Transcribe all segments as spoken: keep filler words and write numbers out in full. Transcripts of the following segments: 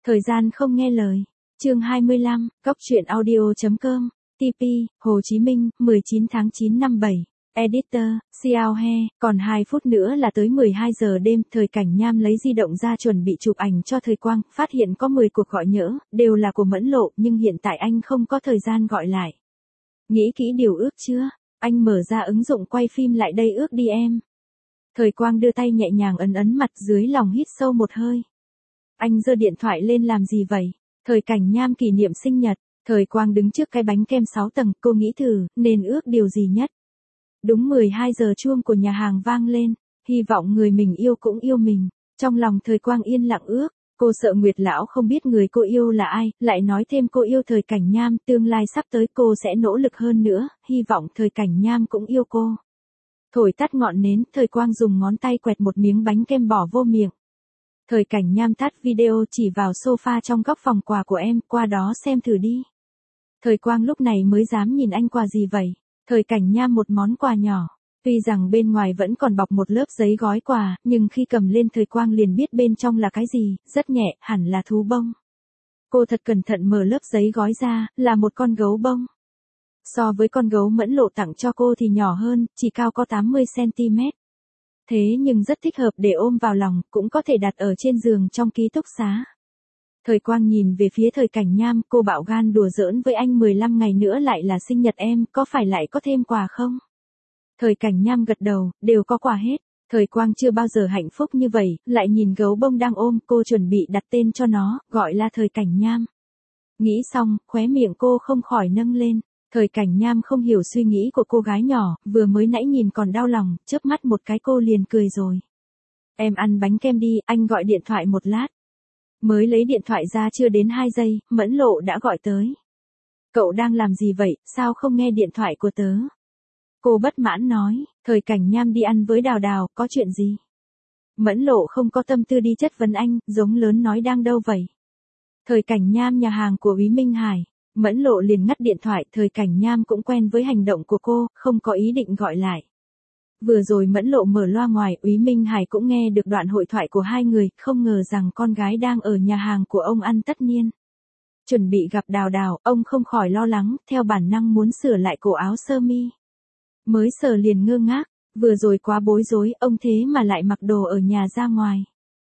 Thời gian không nghe lời. Chương hai mươi lăm, Cóc truyện audio chấm com, tê pê, Hồ Chí Minh, mười chín tháng chín năm bảy. Editor, Xiao He, còn hai phút nữa là tới mười hai giờ đêm, Thời Cảnh Nham lấy di động ra chuẩn bị chụp ảnh cho Thời Quang, phát hiện có mười cuộc gọi nhỡ, đều là của Mẫn Lộ, nhưng hiện tại anh không có thời gian gọi lại. Nghĩ kỹ điều ước chưa? Anh mở ra ứng dụng quay phim lại đây ước đi em. Thời Quang đưa tay nhẹ nhàng ấn ấn mặt, dưới lòng hít sâu một hơi. Anh giơ điện thoại lên làm gì vậy? Thời Cảnh Nham kỷ niệm sinh nhật. Thời Quang đứng trước cái bánh kem sáu tầng, cô nghĩ thử, nên ước điều gì nhất? Đúng mười hai giờ chuông của nhà hàng vang lên, hy vọng người mình yêu cũng yêu mình. Trong lòng Thời Quang yên lặng ước, cô sợ Nguyệt Lão không biết người cô yêu là ai, lại nói thêm cô yêu Thời Cảnh Nham, tương lai sắp tới cô sẽ nỗ lực hơn nữa, hy vọng Thời Cảnh Nham cũng yêu cô. Thổi tắt ngọn nến, Thời Quang dùng ngón tay quẹt một miếng bánh kem bỏ vô miệng. Thời Cảnh Nham tắt video chỉ vào sofa trong góc phòng quà của em, qua đó xem thử đi. Thời Quang lúc này mới dám nhìn anh quà gì vậy? Thời Cảnh Nham một món quà nhỏ. Tuy rằng bên ngoài vẫn còn bọc một lớp giấy gói quà, nhưng khi cầm lên Thời Quang liền biết bên trong là cái gì, rất nhẹ, hẳn là thú bông. Cô thật cẩn thận mở lớp giấy gói ra, là một con gấu bông. So với con gấu Mẫn Lộ tặng cho cô thì nhỏ hơn, chỉ cao có tám mươi xăng ti mét. Thế nhưng rất thích hợp để ôm vào lòng, cũng có thể đặt ở trên giường trong ký túc xá. Thời Quang nhìn về phía Thời Cảnh Nham, cô bạo gan đùa giỡn với anh mười lăm ngày nữa lại là sinh nhật em, có phải lại có thêm quà không? Thời Cảnh Nham gật đầu, đều có quà hết. Thời Quang chưa bao giờ hạnh phúc như vậy, lại nhìn gấu bông đang ôm, cô chuẩn bị đặt tên cho nó, gọi là Thời Cảnh Nham. Nghĩ xong, khóe miệng cô không khỏi nâng lên. Thời Cảnh Nham không hiểu suy nghĩ của cô gái nhỏ, vừa mới nãy nhìn còn đau lòng, chớp mắt một cái cô liền cười rồi. Em ăn bánh kem đi, anh gọi điện thoại một lát. Mới lấy điện thoại ra chưa đến hai giây, Mẫn Lộ đã gọi tới. Cậu đang làm gì vậy, sao không nghe điện thoại của tớ? Cô bất mãn nói, Thời Cảnh Nham đi ăn với Đào Đào, có chuyện gì? Mẫn Lộ không có tâm tư đi chất vấn anh, giống lớn nói đang đâu vậy? Thời Cảnh Nham nhà hàng của Úy Minh Hải. Mẫn Lộ liền ngắt điện thoại, Thời Cảnh Nham cũng quen với hành động của cô, không có ý định gọi lại. Vừa rồi Mẫn Lộ mở loa ngoài, Úy Minh Hải cũng nghe được đoạn hội thoại của hai người, không ngờ rằng con gái đang ở nhà hàng của ông ăn tất niên. Chuẩn bị gặp Đào Đào, ông không khỏi lo lắng, theo bản năng muốn sửa lại cổ áo sơ mi. Mới sờ liền ngơ ngác, vừa rồi quá bối rối, ông thế mà lại mặc đồ ở nhà ra ngoài.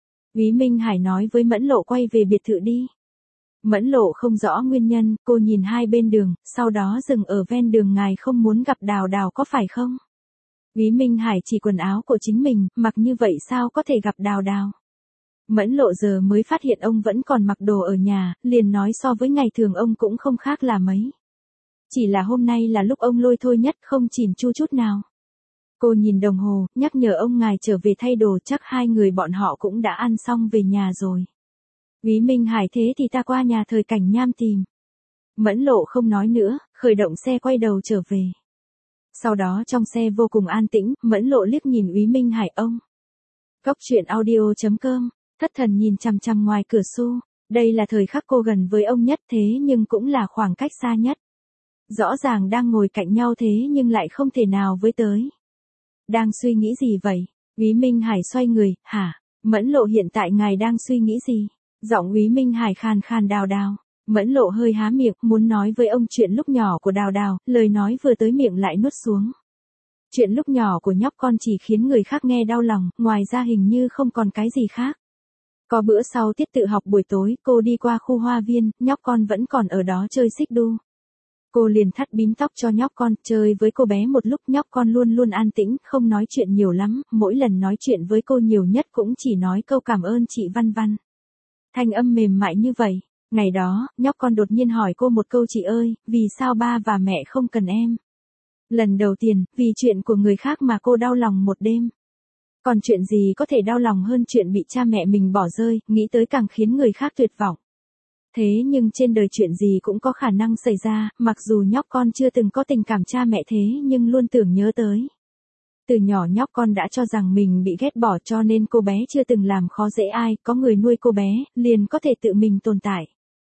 Úy Minh Hải nói với Mẫn Lộ quay về biệt thự đi. Mẫn Lộ không rõ nguyên nhân, cô nhìn hai bên đường, sau đó dừng ở ven đường. Ngài không muốn gặp Đào Đào có phải không? Úy Minh Hải chỉ quần áo của chính mình, mặc như vậy sao có thể gặp Đào Đào? Mẫn Lộ giờ mới phát hiện ông vẫn còn mặc đồ ở nhà, liền nói so với ngày thường ông cũng không khác là mấy. Chỉ là hôm nay là lúc ông lôi thôi nhất, không chỉn chu chút nào. Cô nhìn đồng hồ, nhắc nhở ông ngài trở về thay đồ, chắc hai người bọn họ cũng đã ăn xong về nhà rồi. Úy Minh Hải thế thì ta qua nhà Thời Cảnh Nham tìm. Mẫn Lộ không nói nữa, khởi động xe quay đầu trở về. Sau đó trong xe vô cùng an tĩnh, Mẫn Lộ liếc nhìn Úy Minh Hải ông. Cóc truyện audio chấm com, thất thần nhìn chằm chằm ngoài cửa sổ. Đây là thời khắc cô gần với ông nhất thế nhưng cũng là khoảng cách xa nhất. Rõ ràng đang ngồi cạnh nhau thế nhưng lại không thể nào với tới. Đang suy nghĩ gì vậy? Úy Minh Hải xoay người, hả? Mẫn Lộ hiện tại ngài đang suy nghĩ gì? Giọng Úy Minh Hải khàn khàn. Đào Đào. Mẫn Lộ hơi há miệng, muốn nói với ông chuyện lúc nhỏ của Đào Đào, lời nói vừa tới miệng lại nuốt xuống. Chuyện lúc nhỏ của nhóc con chỉ khiến người khác nghe đau lòng, ngoài ra hình như không còn cái gì khác. Có bữa sau tiết tự học buổi tối, cô đi qua khu hoa viên, nhóc con vẫn còn ở đó chơi xích đu. Cô liền thắt bím tóc cho nhóc con, chơi với cô bé một lúc. Nhóc con luôn luôn an tĩnh, không nói chuyện nhiều lắm, mỗi lần nói chuyện với cô nhiều nhất cũng chỉ nói câu cảm ơn chị Văn Văn. Thanh âm mềm mại như vậy. Ngày đó, nhóc con đột nhiên hỏi cô một câu, chị ơi, vì sao ba và mẹ không cần em? Lần đầu tiên, vì chuyện của người khác mà cô đau lòng một đêm. Còn chuyện gì có thể đau lòng hơn chuyện bị cha mẹ mình bỏ rơi, nghĩ tới càng khiến người khác tuyệt vọng. Thế nhưng trên đời chuyện gì cũng có khả năng xảy ra, mặc dù nhóc con chưa từng có tình cảm cha mẹ thế nhưng luôn tưởng nhớ tới. Từ nhỏ nhóc con đã cho rằng mình bị ghét bỏ cho nên cô bé chưa từng làm khó dễ ai, có người nuôi cô bé, liền có thể tự mình tồn tại.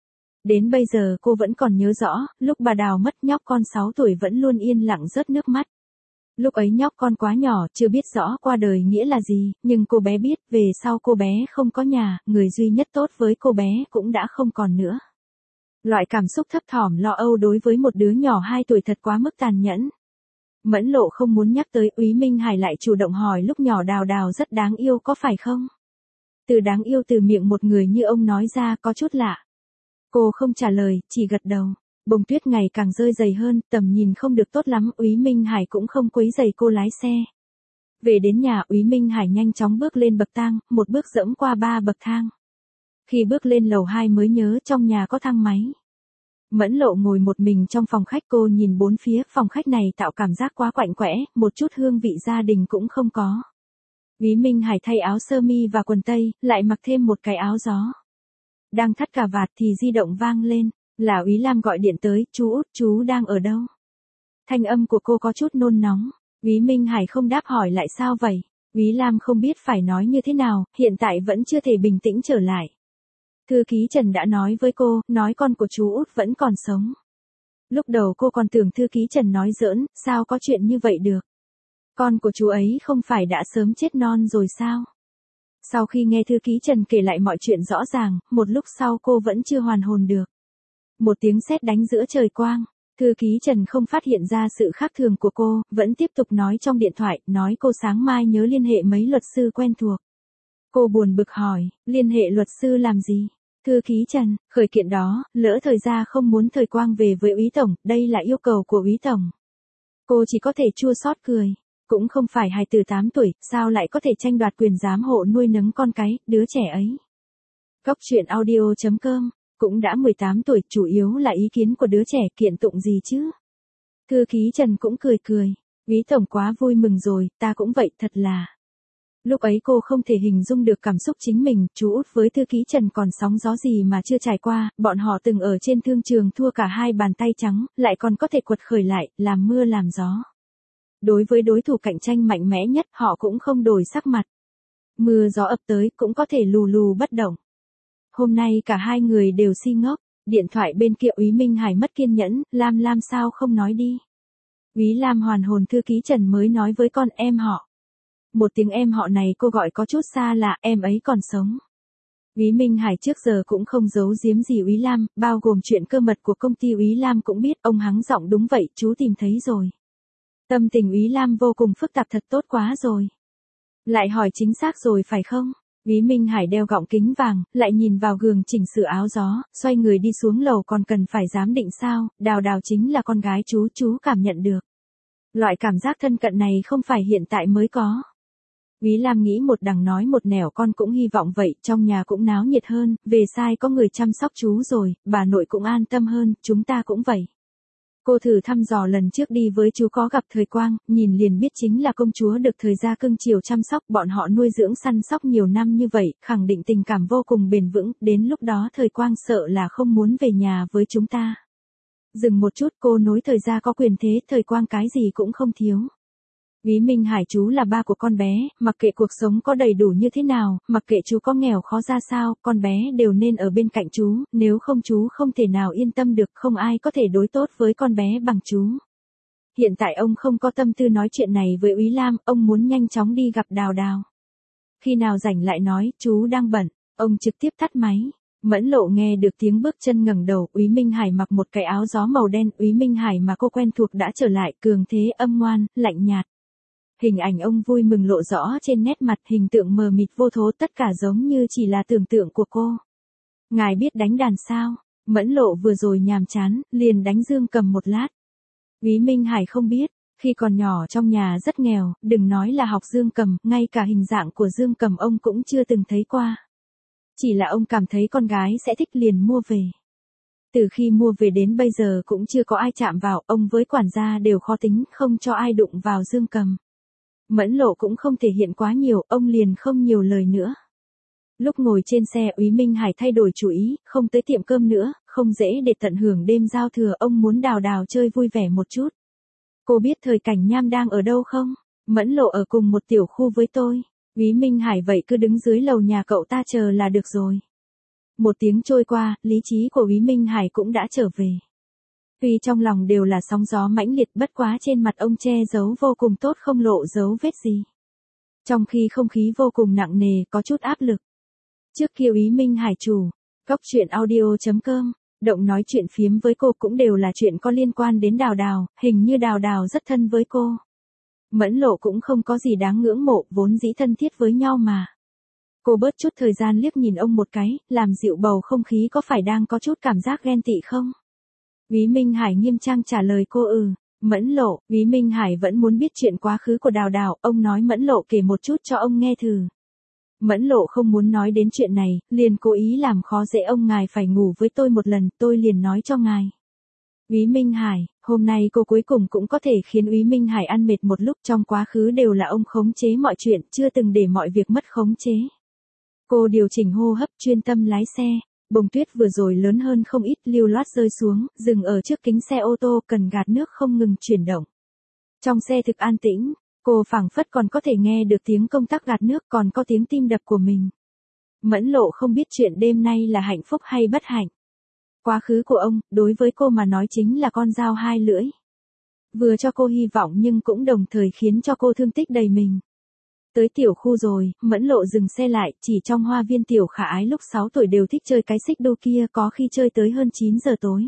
Đến bây giờ cô vẫn còn nhớ rõ, lúc bà Đào mất nhóc con sáu tuổi vẫn luôn yên lặng rớt nước mắt. Lúc ấy nhóc con quá nhỏ, chưa biết rõ qua đời nghĩa là gì, nhưng cô bé biết, về sau cô bé không có nhà, người duy nhất tốt với cô bé cũng đã không còn nữa. Loại cảm xúc thấp thỏm lo âu đối với một đứa nhỏ hai tuổi thật quá mức tàn nhẫn. Mẫn Lộ không muốn nhắc tới, Úy Minh Hải lại chủ động hỏi lúc nhỏ Đào Đào rất đáng yêu có phải không? Từ đáng yêu từ miệng một người như ông nói ra có chút lạ. Cô không trả lời, chỉ gật đầu. Bông tuyết ngày càng rơi dày hơn, tầm nhìn không được tốt lắm, Úy Minh Hải cũng không quấy rầy cô lái xe. Về đến nhà, Úy Minh Hải nhanh chóng bước lên bậc thang, một bước dẫm qua ba bậc thang. Khi bước lên lầu hai mới nhớ trong nhà có thang máy. Mẫn Lộ ngồi một mình trong phòng khách, cô nhìn bốn phía, phòng khách này tạo cảm giác quá quạnh quẽ, một chút hương vị gia đình cũng không có. Úy Minh Hải thay áo sơ mi và quần tây, lại mặc thêm một cái áo gió. Đang thắt cà vạt thì di động vang lên, là Úy Lam gọi điện tới, chú Út, chú đang ở đâu? Thanh âm của cô có chút nôn nóng. Úy Minh Hải không đáp, hỏi lại sao vậy? Úy Lam không biết phải nói như thế nào, hiện tại vẫn chưa thể bình tĩnh trở lại. Thư ký Trần đã nói với cô, nói con của chú Út vẫn còn sống. Lúc đầu cô còn tưởng thư ký Trần nói giỡn, sao có chuyện như vậy được? Con của chú ấy không phải đã sớm chết non rồi sao? Sau khi nghe thư ký Trần kể lại mọi chuyện rõ ràng, một lúc sau cô vẫn chưa hoàn hồn được. Một tiếng sét đánh giữa trời quang, thư ký Trần không phát hiện ra sự khác thường của cô, vẫn tiếp tục nói trong điện thoại, nói cô sáng mai nhớ liên hệ mấy luật sư quen thuộc. Cô buồn bực hỏi, liên hệ luật sư làm gì? Thư ký Trần, khởi kiện đó, lỡ thời ra không muốn thời quang về với Úy Tổng, đây là yêu cầu của Úy Tổng. Cô chỉ có thể chua xót cười. Cũng không phải hài tử tám tuổi, sao lại có thể tranh đoạt quyền giám hộ nuôi nấng con cái, đứa trẻ ấy. Góc truyện audio chấm com, cũng đã mười tám tuổi, chủ yếu là ý kiến của đứa trẻ, kiện tụng gì chứ. Thư ký Trần cũng cười cười, Úy Tổng quá vui mừng rồi, ta cũng vậy, thật là. Lúc ấy cô không thể hình dung được cảm xúc chính mình, chú Út với thư ký Trần còn sóng gió gì mà chưa trải qua, bọn họ từng ở trên thương trường thua cả hai bàn tay trắng, lại còn có thể quật khởi lại, làm mưa làm gió. Đối với đối thủ cạnh tranh mạnh mẽ nhất, họ cũng không đổi sắc mặt. Mưa gió ập tới, cũng có thể lù lù bất động. Hôm nay cả hai người đều si ngốc, điện thoại bên kia Úy Minh Hải mất kiên nhẫn, Lam Lam sao không nói đi. Úy Lam hoàn hồn, thư ký Trần mới nói với con em họ. Một tiếng em họ này cô gọi có chút xa lạ, em ấy còn sống. Úy Minh Hải trước giờ cũng không giấu giếm gì Úy Lam, bao gồm chuyện cơ mật của công ty Úy Lam cũng biết, ông hắng giọng, đúng vậy, chú tìm thấy rồi. Tâm tình Úy Lam vô cùng phức tạp, thật tốt quá rồi. Lại hỏi chính xác rồi phải không? Úy Minh Hải đeo gọng kính vàng, lại nhìn vào gương chỉnh sửa áo gió, xoay người đi xuống lầu, còn cần phải giám định sao, Đào Đào chính là con gái chú, chú cảm nhận được. Loại cảm giác thân cận này không phải hiện tại mới có. Úy Lam nghĩ một đằng nói một nẻo, con cũng hy vọng vậy, trong nhà cũng náo nhiệt hơn, về sai có người chăm sóc chú rồi, bà nội cũng an tâm hơn, chúng ta cũng vậy. Cô thử thăm dò lần trước đi với chú có gặp thời quang, nhìn liền biết chính là công chúa được thời gia cưng chiều chăm sóc, bọn họ nuôi dưỡng săn sóc nhiều năm như vậy, khẳng định tình cảm vô cùng bền vững, đến lúc đó thời quang sợ là không muốn về nhà với chúng ta. Dừng một chút, cô nối thời gia có quyền thế, thời quang cái gì cũng không thiếu. Úy Minh Hải, chú là ba của con bé, mặc kệ cuộc sống có đầy đủ như thế nào, mặc kệ chú có nghèo khó ra sao, con bé đều nên ở bên cạnh chú, nếu không chú không thể nào yên tâm được, không ai có thể đối tốt với con bé bằng chú. Hiện tại ông không có tâm tư nói chuyện này với Úy Lam, ông muốn nhanh chóng đi gặp Đào Đào. Khi nào rảnh lại nói, chú đang bận, ông trực tiếp tắt máy. Mẫn Lộ nghe được tiếng bước chân ngẩng đầu, Úy Minh Hải mặc một cái áo gió màu đen, Úy Minh Hải mà cô quen thuộc đã trở lại, cường thế âm ngoan, lạnh nhạt. Hình ảnh ông vui mừng lộ rõ trên nét mặt, hình tượng mờ mịt vô thố, tất cả giống như chỉ là tưởng tượng của cô. Ngài biết đánh đàn sao? Mẫn Lộ vừa rồi nhàm chán, liền đánh dương cầm một lát. Úy Minh Hải không biết, khi còn nhỏ trong nhà rất nghèo, đừng nói là học dương cầm, ngay cả hình dạng của dương cầm ông cũng chưa từng thấy qua. Chỉ là ông cảm thấy con gái sẽ thích liền mua về. Từ khi mua về đến bây giờ cũng chưa có ai chạm vào, ông với quản gia đều khó tính, không cho ai đụng vào dương cầm. Mẫn Lộ cũng không thể hiện quá nhiều, ông liền không nhiều lời nữa. Lúc ngồi trên xe, Úy Minh Hải thay đổi chủ ý, không tới tiệm cơm nữa, không dễ để tận hưởng đêm giao thừa, ông muốn Đào Đào chơi vui vẻ một chút. Cô biết thời Cảnh Nham đang ở đâu không? Mẫn Lộ ở cùng một tiểu khu với tôi. Úy Minh Hải, vậy cứ đứng dưới lầu nhà cậu ta chờ là được rồi. Một tiếng trôi qua, lý trí của Úy Minh Hải cũng đã trở về. Tuy trong lòng đều là sóng gió mãnh liệt, bất quá trên mặt ông che giấu vô cùng tốt, không lộ dấu vết gì. Trong khi không khí vô cùng nặng nề, có chút áp lực. Trước kia Úy Minh Hải chủ, góc chuyện audio chấm com, động nói chuyện phiếm với cô cũng đều là chuyện có liên quan đến Đào Đào, hình như Đào Đào rất thân với cô. Mẫn Lộ cũng không có gì đáng ngưỡng mộ, vốn dĩ thân thiết với nhau mà. Cô bớt chút thời gian liếc nhìn ông một cái, làm dịu bầu không khí, có phải đang có chút cảm giác ghen tị không? Úy Minh Hải nghiêm trang trả lời cô ừ. Mẫn Lộ, Úy Minh Hải vẫn muốn biết chuyện quá khứ của Đào Đào, ông nói Mẫn Lộ kể một chút cho ông nghe thử. Mẫn Lộ không muốn nói đến chuyện này, liền cố ý làm khó dễ ông, ngài phải ngủ với tôi một lần, tôi liền nói cho ngài. Úy Minh Hải, hôm nay cô cuối cùng cũng có thể khiến Úy Minh Hải ăn mệt một lúc, trong quá khứ đều là ông khống chế mọi chuyện, chưa từng để mọi việc mất khống chế. Cô điều chỉnh hô hấp, chuyên tâm lái xe. Bông tuyết vừa rồi lớn hơn không ít, lưu loát rơi xuống, dừng ở trước kính xe ô tô, cần gạt nước không ngừng chuyển động. Trong xe thực an tĩnh, cô phảng phất còn có thể nghe được tiếng công tắc gạt nước, còn có tiếng tim đập của mình. Mẫn Lộ không biết chuyện đêm nay là hạnh phúc hay bất hạnh. Quá khứ của ông, đối với cô mà nói chính là con dao hai lưỡi. Vừa cho cô hy vọng nhưng cũng đồng thời khiến cho cô thương tích đầy mình. Tới tiểu khu rồi, Mẫn Lộ dừng xe lại, chỉ trong hoa viên tiểu khả ái lúc sáu tuổi đều thích chơi cái xích đu kia, có khi chơi tới hơn chín giờ tối.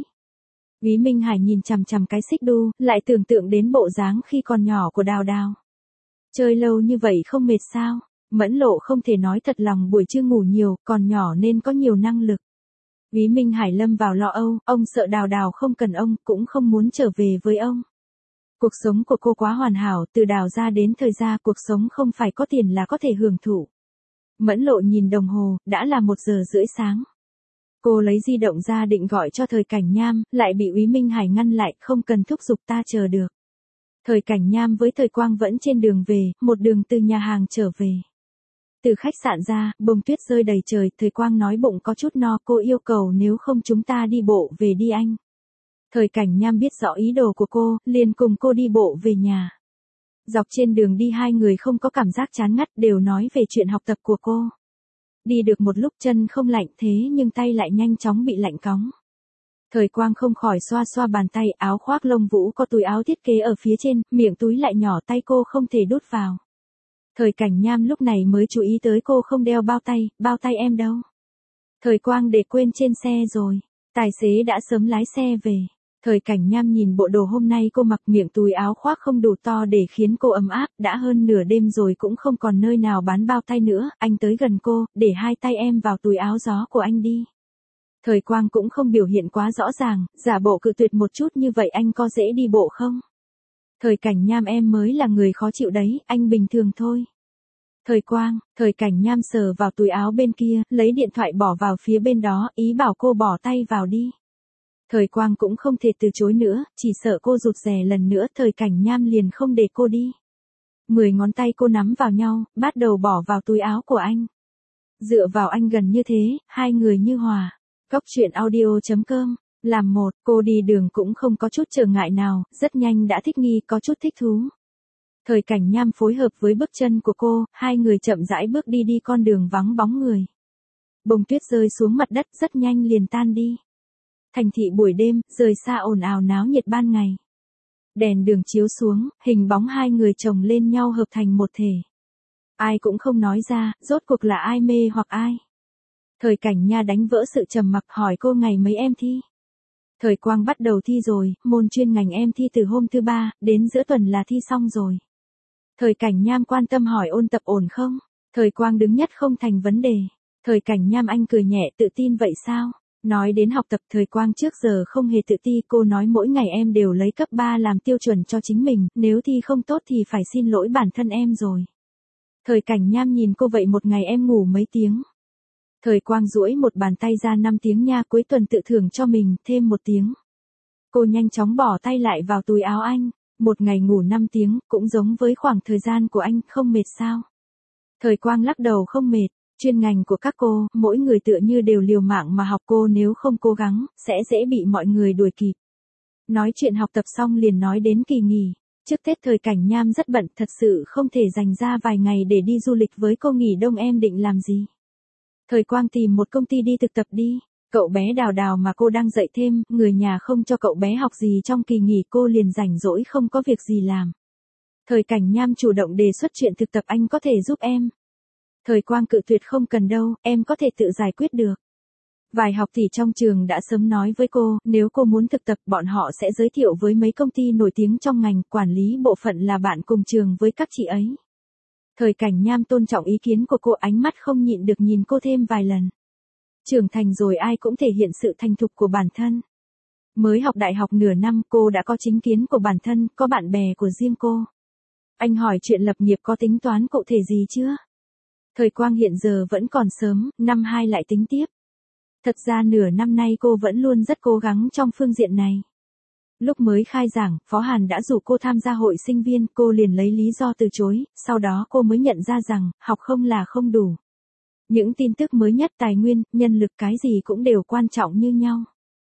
Úy Minh Hải nhìn chằm chằm cái xích đu, lại tưởng tượng đến bộ dáng khi còn nhỏ của Đào Đào. Chơi lâu như vậy không mệt sao? Mẫn Lộ không thể nói thật lòng buổi trưa ngủ nhiều, còn nhỏ nên có nhiều năng lực. Úy Minh Hải lâm vào lo âu, ông sợ Đào Đào không cần ông, cũng không muốn trở về với ông. Cuộc sống của cô quá hoàn hảo, từ Đào ra đến thời gia, cuộc sống không phải có tiền là có thể hưởng thụ. Mẫn Lộ nhìn đồng hồ, đã là một giờ rưỡi sáng. Cô lấy di động ra định gọi cho Thời Cảnh Nham, lại bị Úy Minh Hải ngăn lại, không cần thúc giục, ta chờ được. Thời Cảnh Nham với Thời Quang vẫn trên đường về, một đường từ nhà hàng trở về. Từ khách sạn ra, bông tuyết rơi đầy trời, Thời Quang nói bụng có chút no, cô yêu cầu nếu không chúng ta đi bộ về đi anh. Thời Cảnh Nham biết rõ ý đồ của cô, liền cùng cô đi bộ về nhà. Dọc trên đường đi hai người không có cảm giác chán ngắt, đều nói về chuyện học tập của cô. Đi được một lúc chân không lạnh thế nhưng tay lại nhanh chóng bị lạnh cóng. Thời Quang không khỏi xoa xoa bàn tay, áo khoác lông vũ có túi áo thiết kế ở phía trên, miệng túi lại nhỏ, tay cô không thể đút vào. Thời Cảnh Nham lúc này mới chú ý tới cô không đeo bao tay, bao tay em đâu? Thời Quang để quên trên xe rồi, tài xế đã sớm lái xe về. Thời Cảnh Nham nhìn bộ đồ hôm nay cô mặc, miệng túi áo khoác không đủ to để khiến cô ấm áp, đã hơn nửa đêm rồi cũng không còn nơi nào bán bao tay nữa, anh tới gần cô, để hai tay em vào túi áo gió của anh đi. Thời Quang cũng không biểu hiện quá rõ ràng, giả bộ cự tuyệt một chút, như vậy anh có dễ đi bộ không? Thời Cảnh Nham em mới là người khó chịu đấy, anh bình thường thôi. Thời Quang, Thời Cảnh Nham sờ vào túi áo bên kia, lấy điện thoại bỏ vào phía bên đó, ý bảo cô bỏ tay vào đi. Thời Quang cũng không thể từ chối nữa, chỉ sợ cô rụt rè lần nữa, Thời Cảnh Nham liền không để cô đi. Mười ngón tay cô nắm vào nhau, bắt đầu bỏ vào túi áo của anh. Dựa vào anh gần như thế, hai người như hòa. Góc chuyện audio chấm com, làm một, cô đi đường cũng không có chút trở ngại nào, rất nhanh đã thích nghi, có chút thích thú. Thời Cảnh Nham phối hợp với bước chân của cô, hai người chậm rãi bước đi đi con đường vắng bóng người. Bông tuyết rơi xuống mặt đất rất nhanh liền tan đi. Thành thị buổi đêm, rời xa ồn ào náo nhiệt ban ngày. Đèn đường chiếu xuống, hình bóng hai người chồng lên nhau hợp thành một thể. Ai cũng không nói ra, rốt cuộc là ai mê hoặc ai. Thời Cảnh Nha đánh vỡ sự trầm mặc, hỏi cô ngày mấy em thi. Thời Quang bắt đầu thi rồi, môn chuyên ngành em thi từ hôm thứ ba, đến giữa tuần là thi xong rồi. Thời Cảnh Nham quan tâm hỏi ôn tập ổn không? Thời Quang đứng nhất không thành vấn đề. Thời Cảnh Nham anh cười nhẹ, tự tin vậy sao? Nói đến học tập, Thời Quang trước giờ không hề tự ti, cô nói mỗi ngày em đều lấy cấp ba làm tiêu chuẩn cho chính mình, nếu thi không tốt thì phải xin lỗi bản thân em rồi. Thời Cảnh Nham nhìn cô vậy một ngày em ngủ mấy tiếng? Thời Quang duỗi một bàn tay ra năm tiếng nha, cuối tuần tự thưởng cho mình, thêm một tiếng. Cô nhanh chóng bỏ tay lại vào túi áo anh, một ngày ngủ năm tiếng, cũng giống với khoảng thời gian của anh, không mệt sao? Thời Quang lắc đầu không mệt, chuyên ngành của các cô, mỗi người tựa như đều liều mạng mà học, cô nếu không cố gắng, sẽ dễ bị mọi người đuổi kịp. Nói chuyện học tập xong liền nói đến kỳ nghỉ, trước Tết Thời Cảnh Nham rất bận, thật sự không thể dành ra vài ngày để đi du lịch với cô, nghỉ đông em định làm gì? Thời Quang tìm một công ty đi thực tập đi, Cậu bé Đào Đào mà cô đang dạy thêm, người nhà không cho cậu bé học gì trong kỳ nghỉ, cô liền rảnh rỗi không có việc gì làm. Thời Cảnh Nham chủ động đề xuất chuyện thực tập, anh có thể giúp em. Thời Quang cự tuyệt, không cần đâu, em có thể tự giải quyết được. Vài học tỷ trong trường đã sớm nói với cô, nếu cô muốn thực tập bọn họ sẽ giới thiệu với mấy công ty nổi tiếng trong ngành, quản lý bộ phận là bạn cùng trường với các chị ấy. Thời Cảnh Nham tôn trọng ý kiến của cô, ánh mắt không nhịn được nhìn cô thêm vài lần. Trưởng thành rồi ai cũng thể hiện sự thành thục của bản thân. Mới học đại học nửa năm cô đã có chính kiến của bản thân, có bạn bè của riêng cô. Anh hỏi chuyện lập nghiệp có tính toán cụ thể gì chưa? Thời Quang hiện giờ vẫn còn sớm, năm hai lại tính tiếp. Thật ra nửa năm nay cô vẫn luôn rất cố gắng trong phương diện này. Lúc mới khai giảng, Phó Hàn đã rủ cô tham gia hội sinh viên, cô liền lấy lý do từ chối, sau đó cô mới nhận ra rằng, học không là không đủ. Những tin tức mới nhất, tài nguyên, nhân lực cái gì cũng đều quan trọng như nhau.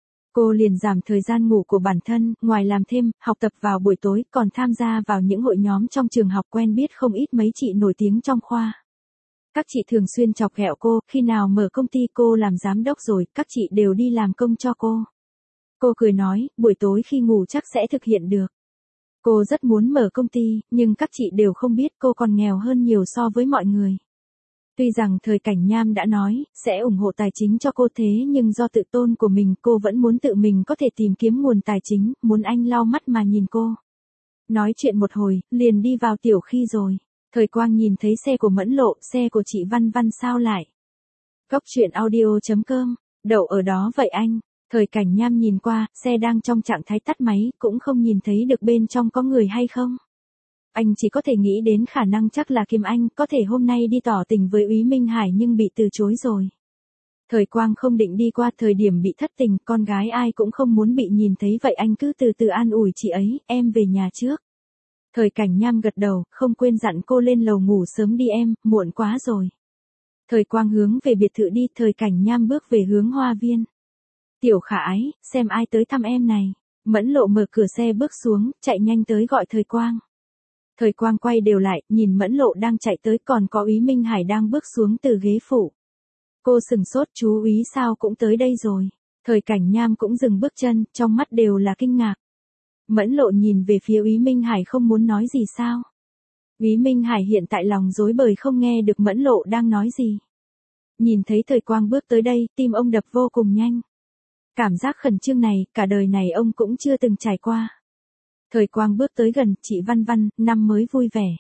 Cô liền giảm thời gian ngủ của bản thân, ngoài làm thêm, học tập vào buổi tối, còn tham gia vào những hội nhóm trong trường học, quen biết không ít mấy chị nổi tiếng trong khoa. Các chị thường xuyên chọc ghẹo cô, khi nào mở công ty cô làm giám đốc rồi, các chị đều đi làm công cho cô. Cô cười nói, buổi tối khi ngủ chắc sẽ thực hiện được. Cô rất muốn mở công ty, nhưng các chị đều không biết cô còn nghèo hơn nhiều so với mọi người. Tuy rằng Thời Cảnh Nham đã nói, sẽ ủng hộ tài chính cho cô, thế nhưng do tự tôn của mình cô vẫn muốn tự mình có thể tìm kiếm nguồn tài chính, muốn anh lau mắt mà nhìn cô. Nói chuyện một hồi, liền đi vào tiểu khi rồi. Thời Quang nhìn thấy xe của Mẫn Lộ, xe của chị Văn Văn sao lại? Cốc truyện audio chấm com, đậu ở đó vậy anh? Thời Cảnh Nham nhìn qua, xe đang trong trạng thái tắt máy, cũng không nhìn thấy được bên trong có người hay không. Anh chỉ có thể nghĩ đến khả năng chắc là Kim Anh, có thể hôm nay đi tỏ tình với Úy Minh Hải nhưng bị từ chối rồi. Thời Quang không định đi qua thời điểm bị thất tình, con gái ai cũng không muốn bị nhìn thấy vậy anh cứ từ từ an ủi chị ấy, em về nhà trước. Thời Cảnh Nham gật đầu, không quên dặn cô lên lầu ngủ sớm đi em, muộn quá rồi. Thời Quang hướng về biệt thự đi, Thời Cảnh Nham bước về hướng hoa viên. Tiểu Khả Ái, xem ai tới thăm em này. Mẫn Lộ mở cửa xe bước xuống, chạy nhanh tới gọi Thời Quang. Thời Quang quay đều lại, nhìn Mẫn Lộ đang chạy tới, còn có Úy Minh Hải đang bước xuống từ ghế phụ. Cô sừng sốt, chú Úy sao cũng tới đây rồi. Thời Cảnh Nham cũng dừng bước chân, trong mắt đều là kinh ngạc. Mẫn Lộ nhìn về phía Úy Minh Hải không muốn nói gì sao. Úy Minh Hải hiện tại lòng rối bời không nghe được Mẫn Lộ đang nói gì. Nhìn thấy Thời Quang bước tới đây, tim ông đập vô cùng nhanh. Cảm giác khẩn trương này, cả đời này ông cũng chưa từng trải qua. Thời Quang bước tới gần, chị Văn Văn, năm mới vui vẻ.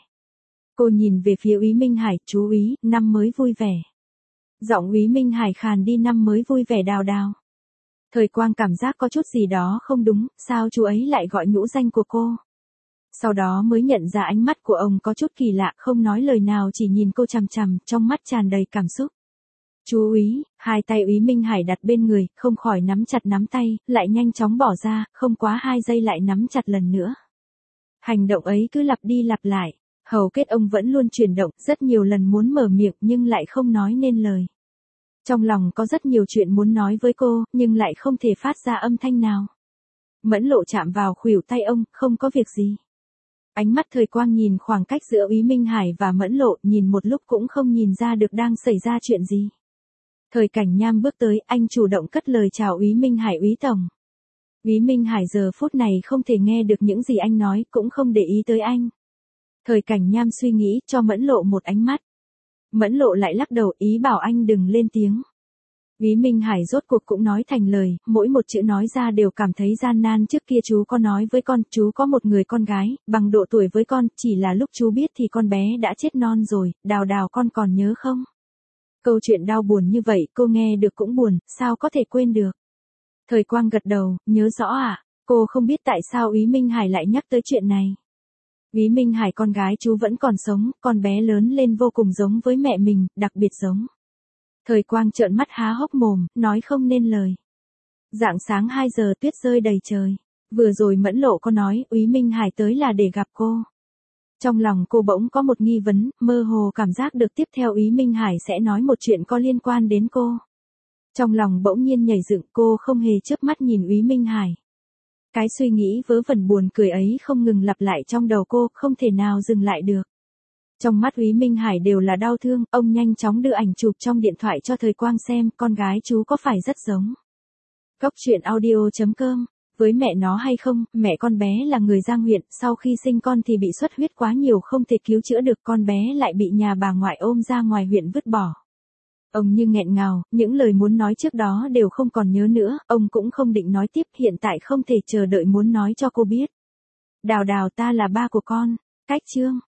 Cô nhìn về phía Úy Minh Hải, chú Úy, năm mới vui vẻ. Giọng Úy Minh Hải khàn đi, năm mới vui vẻ Đào Đào. Thời Quang cảm giác có chút gì đó không đúng, sao chú ấy lại gọi nhũ danh của cô. Sau đó mới nhận ra ánh mắt của ông có chút kỳ lạ, không nói lời nào chỉ nhìn cô chằm chằm, trong mắt tràn đầy cảm xúc. Chú Úy, hai tay Úy Minh Hải đặt bên người, không khỏi nắm chặt nắm tay, lại nhanh chóng bỏ ra, không quá hai giây lại nắm chặt lần nữa. Hành động ấy cứ lặp đi lặp lại, hầu kết ông vẫn luôn chuyển động, rất nhiều lần muốn mở miệng nhưng lại không nói nên lời. Trong lòng có rất nhiều chuyện muốn nói với cô, nhưng lại không thể phát ra âm thanh nào. Mẫn Lộ chạm vào khuỷu tay ông, không có việc gì. Ánh mắt Thời Quang nhìn khoảng cách giữa Úy Minh Hải và Mẫn Lộ, nhìn một lúc cũng không nhìn ra được đang xảy ra chuyện gì. Thời Cảnh Nham bước tới, anh chủ động cất lời chào Úy Minh Hải, Úy Tổng. Úy Minh Hải giờ phút này không thể nghe được những gì anh nói, cũng không để ý tới anh. Thời Cảnh Nham suy nghĩ, cho Mẫn Lộ một ánh mắt. Mẫn Lộ lại lắc đầu, ý bảo anh đừng lên tiếng. Úy Minh Hải rốt cuộc cũng nói thành lời, mỗi một chữ nói ra đều cảm thấy gian nan. Trước kia chú có nói với con, chú có một người con gái, bằng độ tuổi với con, chỉ là lúc chú biết thì con bé đã chết non rồi, Đào Đào con còn nhớ không? Câu chuyện đau buồn như vậy, cô nghe được cũng buồn, sao có thể quên được? Thời Quang gật đầu, nhớ rõ à, cô không biết tại sao Úy Minh Hải lại nhắc tới chuyện này. Úy Minh Hải con gái chú vẫn còn sống, con bé lớn lên vô cùng giống với mẹ mình, đặc biệt giống. Thời Quang trợn mắt há hốc mồm, nói không nên lời. Rạng sáng hai giờ tuyết rơi đầy trời. Vừa rồi Mẫn Lộ có nói Úy Minh Hải tới là để gặp cô. Trong lòng cô bỗng có một nghi vấn, mơ hồ cảm giác được tiếp theo Úy Minh Hải sẽ nói một chuyện có liên quan đến cô. Trong lòng bỗng nhiên nhảy dựng, cô không hề chớp mắt nhìn Úy Minh Hải. Cái suy nghĩ vớ vẩn buồn cười ấy không ngừng lặp lại trong đầu cô, không thể nào dừng lại được. Trong mắt Úy Minh Hải đều là đau thương, ông nhanh chóng đưa ảnh chụp trong điện thoại cho Thời Quang xem, con gái chú có phải rất giống. Cốc truyện audio chấm com. Với mẹ nó hay không, mẹ con bé là người Giang huyện, sau khi sinh con thì bị xuất huyết quá nhiều không thể cứu chữa được, con bé lại bị nhà bà ngoại ôm ra ngoài huyện vứt bỏ. Ông như nghẹn ngào, những lời muốn nói trước đó đều không còn nhớ nữa, ông cũng không định nói tiếp, hiện tại không thể chờ đợi muốn nói cho cô biết. Đào Đào, ta là ba của con. Cách chương